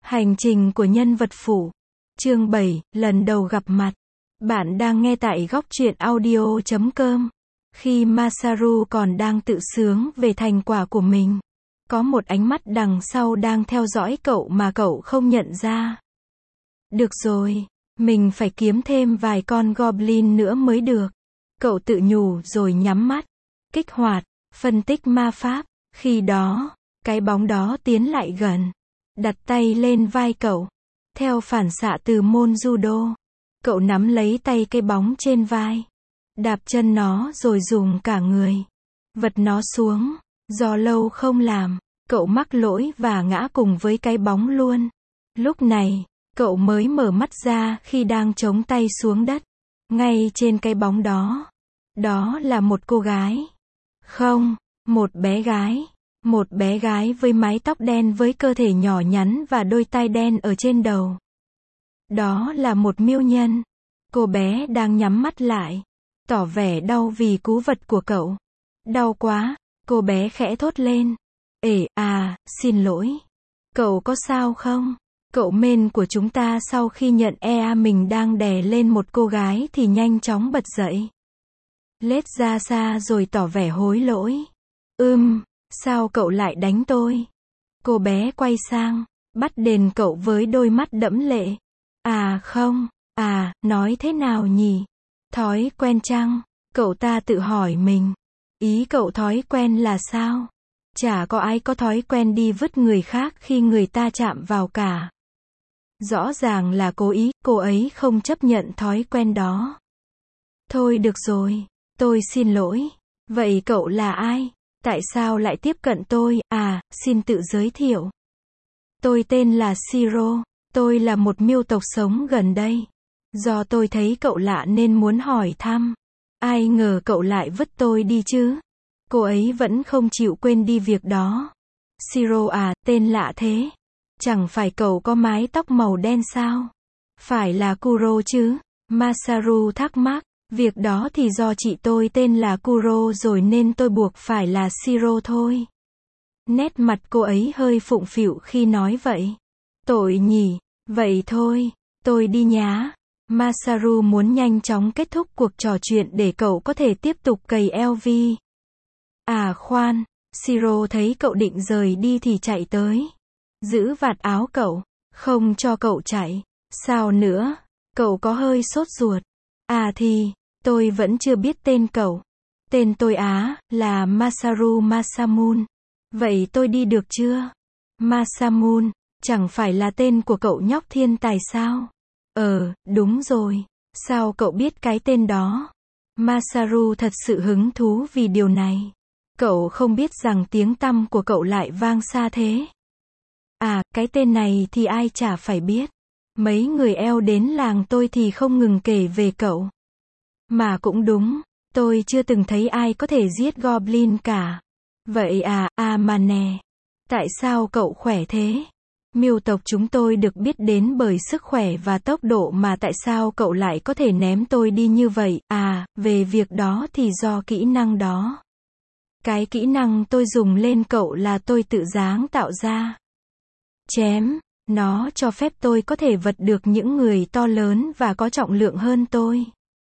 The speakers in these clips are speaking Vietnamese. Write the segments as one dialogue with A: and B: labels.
A: Hành trình của nhân vật phụ. Chương 7, lần đầu gặp mặt. Bạn đang nghe tại góc truyện audio.com. Khi Masaru còn đang tự sướng về thành quả của mình, có một ánh mắt đằng sau đang theo dõi cậu mà cậu không nhận ra. Được rồi, mình phải kiếm thêm vài con goblin nữa mới được. Cậu tự nhủ rồi nhắm mắt, kích hoạt, phân tích ma pháp. Khi đó, cái bóng đó tiến lại gần, đặt tay lên vai cậu. Theo phản xạ từ môn judo, cậu nắm lấy tay cái bóng trên vai, đạp chân nó rồi dùng cả người vật nó xuống. Do lâu không làm, cậu mắc lỗi và ngã cùng với cái bóng luôn. Lúc này, cậu mới mở mắt ra khi đang chống tay xuống đất. Ngay trên cái bóng đó, đó là một cô gái. Không, một bé gái. Một bé gái với mái tóc đen với cơ thể nhỏ nhắn và đôi tai đen ở trên đầu. Đó là một miêu nhân. Cô bé đang nhắm mắt lại, tỏ vẻ đau vì cú vật của cậu. Đau quá, cô bé khẽ thốt lên. Xin lỗi. Cậu có sao không? Cậu mên của chúng ta sau khi nhận mình đang đè lên một cô gái thì nhanh chóng bật dậy. Lết ra xa rồi tỏ vẻ hối lỗi. Sao cậu lại đánh tôi? Cô bé quay sang, bắt đền cậu với đôi mắt đẫm lệ. Nói thế nào nhỉ? Thói quen chăng? Cậu ta tự hỏi mình. Ý cậu thói quen là sao? Chả có ai có thói quen đi vứt người khác khi người ta chạm vào cả. Rõ ràng là cố ý, cô ấy không chấp nhận thói quen đó. Thôi được rồi, tôi xin lỗi. Vậy cậu là ai? Tại sao lại tiếp cận tôi? Xin tự giới thiệu. Tôi tên là Shiro. Tôi là một miêu tộc sống gần đây. Do tôi thấy cậu lạ nên muốn hỏi thăm. Ai ngờ cậu lại vứt tôi đi chứ? Cô ấy vẫn không chịu quên đi việc đó. Shiro tên lạ thế. Chẳng phải cậu có mái tóc màu đen sao? Phải là Kuro chứ? Masaru thắc mắc. Việc đó thì do chị tôi tên là Kuro rồi nên tôi buộc phải là Shiro thôi. Nét mặt cô ấy hơi phụng phịu khi nói vậy. Tội nhỉ, vậy thôi, tôi đi nhá. Masaru muốn nhanh chóng kết thúc cuộc trò chuyện để cậu có thể tiếp tục cày LV. Khoan, Shiro thấy cậu định rời đi thì chạy tới. Giữ vạt áo cậu, không cho cậu chạy. Sao nữa, cậu có hơi sốt ruột. Tôi vẫn chưa biết tên cậu. Tên tôi là Masaru Masamune. Vậy tôi đi được chưa? Masamune, chẳng phải là tên của cậu nhóc thiên tài sao? Đúng rồi. Sao cậu biết cái tên đó? Masaru thật sự hứng thú vì điều này. Cậu không biết rằng tiếng tăm của cậu lại vang xa thế. Cái tên này thì ai chả phải biết. Mấy người eo đến làng tôi thì không ngừng kể về cậu. Mà cũng đúng, tôi chưa từng thấy ai có thể giết goblin cả. Vậy mà nè, tại sao cậu khỏe thế? Miêu tộc chúng tôi được biết đến bởi sức khỏe và tốc độ mà tại sao cậu lại có thể ném tôi đi như vậy? Về việc đó thì do kỹ năng đó. Cái kỹ năng tôi dùng lên cậu là tôi tự sáng tạo ra. Chém, nó cho phép tôi có thể vật được những người to lớn và có trọng lượng hơn tôi.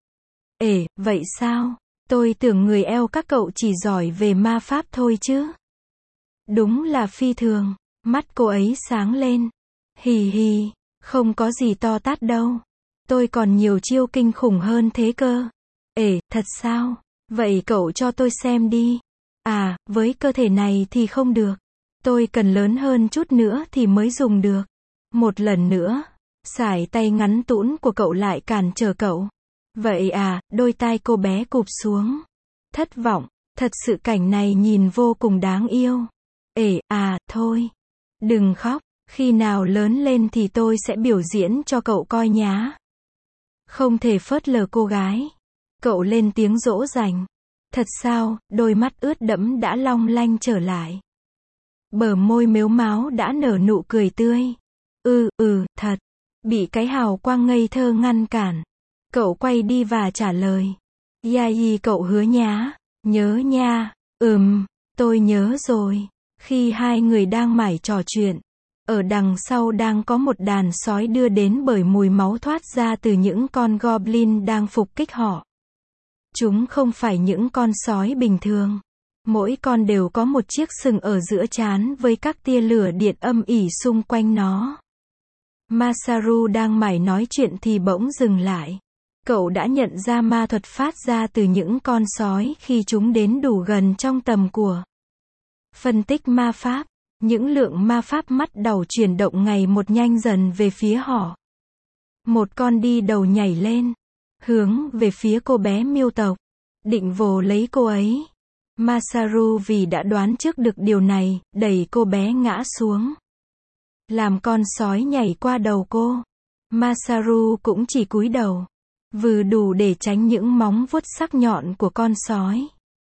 A: Vậy sao? Tôi tưởng người eo các cậu chỉ giỏi về ma pháp thôi chứ. Đúng là phi thường. Mắt cô ấy sáng lên. Hì, không có gì to tát đâu. Tôi còn nhiều chiêu kinh khủng hơn thế cơ. Thật sao? Vậy cậu cho tôi xem đi. Với cơ thể này thì không được. Tôi cần lớn hơn chút nữa thì mới dùng được. Một lần nữa, sải tay ngắn tũn của cậu lại cản trở cậu. Vậy đôi tai cô bé cụp xuống. Thất vọng, thật sự cảnh này nhìn vô cùng đáng yêu. Thôi. Đừng khóc, khi nào lớn lên thì tôi sẽ biểu diễn cho cậu coi nhá. Không thể phớt lờ cô gái. Cậu lên tiếng dỗ dành. Thật sao, đôi mắt ướt đẫm đã long lanh trở lại. Bờ môi mếu máo đã nở nụ cười tươi. Thật. Bị cái hào quang ngây thơ ngăn cản. Cậu quay đi và trả lời. Yai, cậu hứa nhá. Nhớ nha. Tôi nhớ rồi. Khi hai người đang mải trò chuyện, Ở đằng sau đang có một đàn sói đưa đến bởi mùi máu thoát ra từ những con goblin đang phục kích họ. Chúng không phải những con sói bình thường. Mỗi con đều có một chiếc sừng ở giữa trán với các tia lửa điện âm ỉ xung quanh nó. Masaru đang mải nói chuyện thì bỗng dừng lại. Cậu đã nhận ra ma thuật phát ra từ những con sói khi chúng đến đủ gần trong tầm của. Phân tích ma pháp. Những lượng ma pháp mắt đầu chuyển động ngày một nhanh dần về phía họ. Một con đi đầu nhảy lên, hướng về phía cô bé miêu tộc, định vồ lấy cô ấy. Masaru vì đã đoán trước được điều này, đẩy cô bé ngã xuống. Làm con sói nhảy qua đầu cô. Masaru cũng chỉ cúi đầu, vừa đủ để tránh những móng vuốt sắc nhọn của con sói.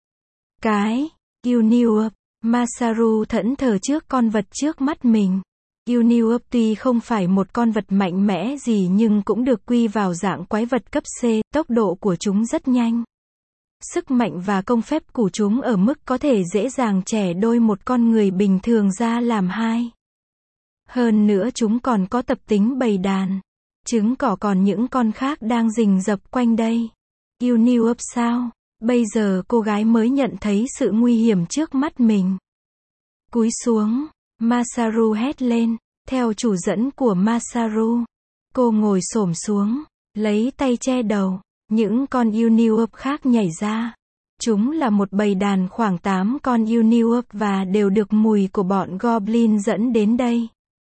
A: Uniup. Masaru thẫn thờ trước con vật trước mắt mình. Uniup tuy không phải một con vật mạnh mẽ gì nhưng cũng được quy vào dạng quái vật cấp C, tốc độ của chúng rất nhanh. Sức mạnh và công phép của chúng ở mức có thể dễ dàng chẻ đôi một con người bình thường ra làm hai. Hơn nữa chúng còn có tập tính bầy đàn. Chứng tỏ còn những con khác đang rình rập quanh đây. Uniup sao? Bây giờ cô gái mới nhận thấy sự nguy hiểm trước mắt mình. Cúi xuống, Masaru hét lên, theo chủ dẫn của Masaru. Cô ngồi xổm xuống, lấy tay che đầu, những con Uniup khác nhảy ra. Chúng là một bầy đàn khoảng 8 con Uniup và đều được mùi của bọn Goblin dẫn đến đây.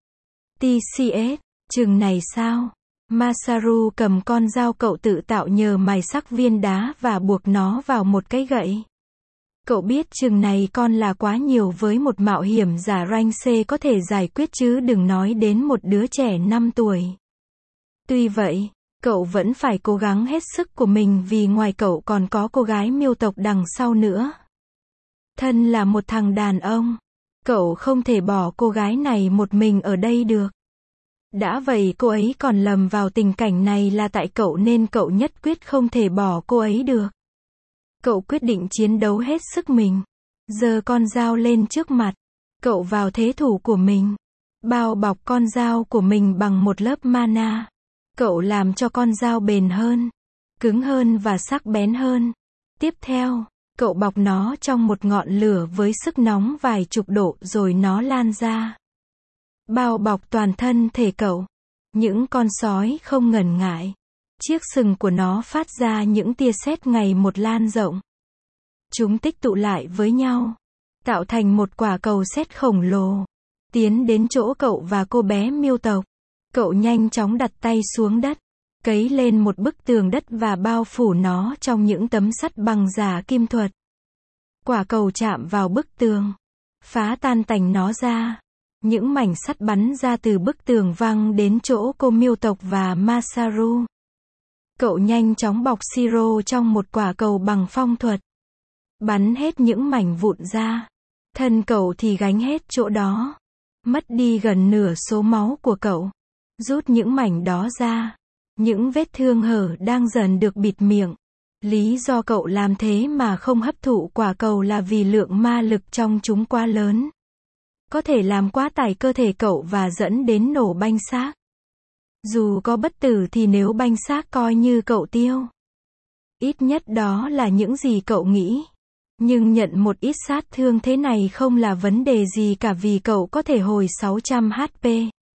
A: TCS, chừng này sao? Masaru cầm con dao cậu tự tạo nhờ mài sắc viên đá và buộc nó vào một cái gậy. Cậu biết chừng này con là quá nhiều với một mạo hiểm giả rank C có thể giải quyết chứ đừng nói đến một đứa trẻ 5 tuổi. Tuy vậy, cậu vẫn phải cố gắng hết sức của mình vì ngoài cậu còn có cô gái miêu tộc đằng sau nữa. Thân là một thằng đàn ông, cậu không thể bỏ cô gái này một mình ở đây được. Đã vậy cô ấy còn lầm vào tình cảnh này là tại cậu nên cậu nhất quyết không thể bỏ cô ấy được. Cậu quyết định chiến đấu hết sức mình. Giơ con dao lên trước mặt. Cậu vào thế thủ của mình. Bao bọc con dao của mình bằng một lớp mana. Cậu làm cho con dao bền hơn, cứng hơn và sắc bén hơn. Tiếp theo, cậu bọc nó trong một ngọn lửa với sức nóng vài chục độ rồi nó lan ra. Bao bọc toàn thân thể cậu. Những con sói không ngần ngại. Chiếc sừng của nó phát ra những tia sét ngày một lan rộng. Chúng tích tụ lại với nhau, tạo thành một quả cầu sét khổng lồ. Tiến đến chỗ cậu và cô bé miêu tộc. Cậu nhanh chóng đặt tay xuống đất, cấy lên một bức tường đất và bao phủ nó trong những tấm sắt bằng giả kim thuật. Quả cầu chạm vào bức tường, phá tan tành nó ra. Những mảnh sắt bắn ra từ bức tường văng đến chỗ cô miêu tộc và Masaru. Cậu nhanh chóng bọc siro trong một quả cầu bằng phong thuật. Bắn hết những mảnh vụn ra. Thân cậu thì gánh hết chỗ đó. Mất đi gần nửa số máu của cậu. Rút những mảnh đó ra. Những vết thương hở đang dần được bịt miệng. Lý do cậu làm thế mà không hấp thụ quả cầu là vì lượng ma lực trong chúng quá lớn. Có thể làm quá tải cơ thể cậu và dẫn đến nổ banh xác. Dù có bất tử thì nếu banh xác coi như cậu tiêu. Ít nhất đó là những gì cậu nghĩ. Nhưng nhận một ít sát thương thế này không là vấn đề gì cả vì cậu có thể hồi 600 HP.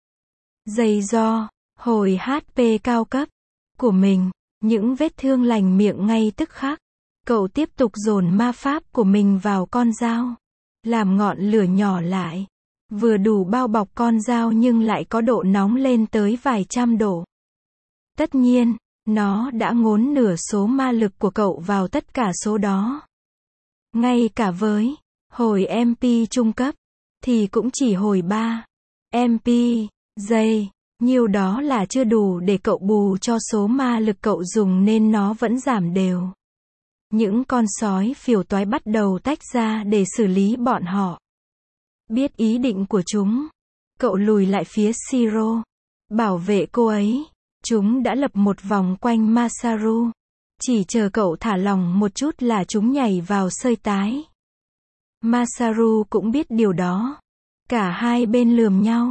A: Dày do, hồi HP cao cấp của mình, những vết thương lành miệng ngay tức khắc. Cậu tiếp tục dồn ma pháp của mình vào con dao. Làm ngọn lửa nhỏ lại. Vừa đủ bao bọc con dao nhưng lại có độ nóng lên tới vài trăm độ. Tất nhiên, nó đã ngốn nửa số ma lực của cậu vào tất cả số đó. Ngay cả với hồi MP trung cấp, thì cũng chỉ hồi 3 MP giây. Nhiều đó là chưa đủ để cậu bù cho số ma lực cậu dùng nên nó vẫn giảm đều. Những con sói phiểu toái bắt đầu tách ra để xử lý bọn họ. Biết ý định của chúng, cậu lùi lại phía Shiro, bảo vệ cô ấy. Chúng đã lập một vòng quanh Masaru. Chỉ chờ cậu thả lỏng một chút là chúng nhảy vào sơi tái. Masaru cũng biết điều đó. Cả hai bên lườm nhau.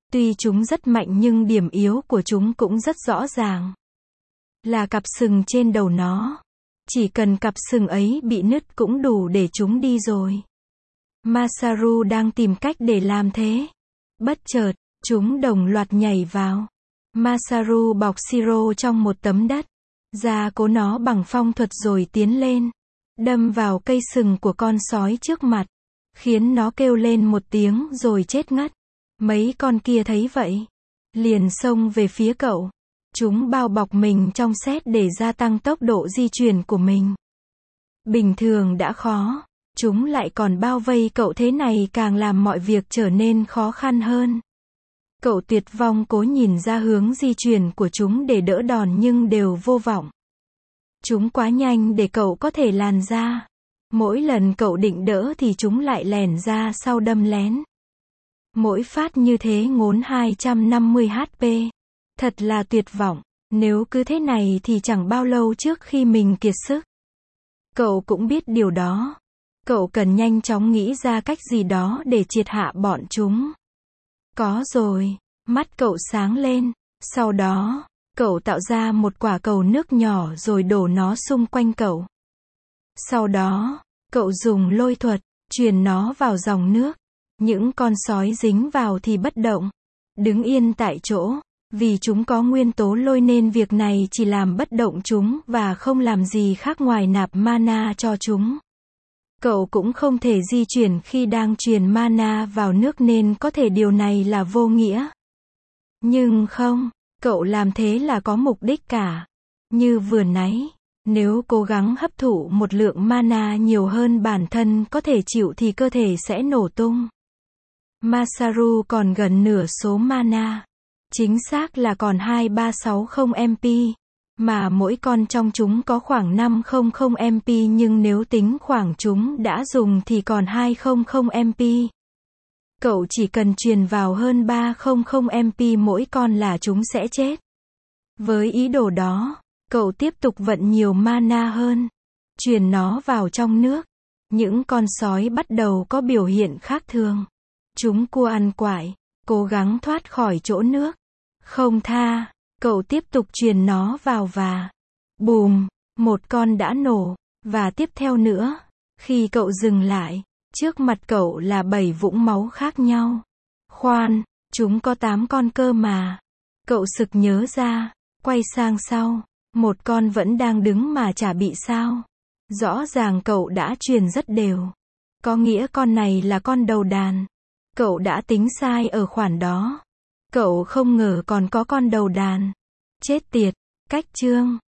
A: Tuy chúng rất mạnh nhưng điểm yếu của chúng cũng rất rõ ràng. Là cặp sừng trên đầu nó. Chỉ cần cặp sừng ấy bị nứt cũng đủ để chúng đi rồi. Masaru đang tìm cách để làm thế. Bất chợt, chúng đồng loạt nhảy vào. Masaru bọc Shiro trong một tấm đất. Gia cố nó bằng phong thuật rồi tiến lên. Đâm vào cây sừng của con sói trước mặt. Khiến nó kêu lên một tiếng rồi chết ngất. Mấy con kia thấy vậy. Liền xông về phía cậu. Chúng bao bọc mình trong sét để gia tăng tốc độ di chuyển của mình. Bình thường đã khó. Chúng lại còn bao vây cậu, thế này càng làm mọi việc trở nên khó khăn hơn. Cậu tuyệt vọng cố nhìn ra hướng di chuyển của chúng để đỡ đòn nhưng đều vô vọng. Chúng quá nhanh để cậu có thể làn ra. Mỗi lần cậu định đỡ thì chúng lại lèn ra sau đâm lén. Mỗi phát như thế ngốn 250 HP. Thật là tuyệt vọng. Nếu cứ thế này thì chẳng bao lâu trước khi mình kiệt sức. Cậu cũng biết điều đó. Cậu cần nhanh chóng nghĩ ra cách gì đó để triệt hạ bọn chúng. Có rồi. Mắt cậu sáng lên. Sau đó, cậu tạo ra một quả cầu nước nhỏ rồi đổ nó xung quanh cậu. Sau đó, cậu dùng lôi thuật, truyền nó vào dòng nước. Những con sói dính vào thì bất động. Đứng yên tại chỗ. Vì chúng có nguyên tố lôi nên việc này chỉ làm bất động chúng và không làm gì khác ngoài nạp mana cho chúng. Cậu cũng không thể di chuyển khi đang truyền mana vào nước nên có thể điều này là vô nghĩa. Nhưng không, cậu làm thế là có mục đích cả. Như vừa nãy, nếu cố gắng hấp thụ một lượng mana nhiều hơn bản thân có thể chịu thì cơ thể sẽ nổ tung. Masaru còn gần nửa số mana. Chính xác là còn 2360 MP. Mà mỗi con trong chúng có khoảng 500 MP nhưng nếu tính khoảng chúng đã dùng thì còn 200 MP. Cậu chỉ cần truyền vào hơn 300 MP mỗi con là chúng sẽ chết. Với ý đồ đó, cậu tiếp tục vận nhiều mana hơn. Truyền nó vào trong nước. Những con sói bắt đầu có biểu hiện khác thường. Chúng cua ăn quại, cố gắng thoát khỏi chỗ nước. Không tha, cậu tiếp tục truyền nó vào và bùm, một con đã nổ, và tiếp theo nữa. Khi cậu dừng lại, trước mặt cậu là 7 vũng máu khác nhau. Khoan, chúng có 8 con cơ mà. Cậu sực nhớ ra, quay sang sau, một con vẫn đang đứng mà chả bị sao. Rõ ràng cậu đã truyền rất đều. Có nghĩa con này là con đầu đàn. Cậu đã tính sai ở khoản đó. Cậu không ngờ còn có con đầu đàn. Chết tiệt, cách chương.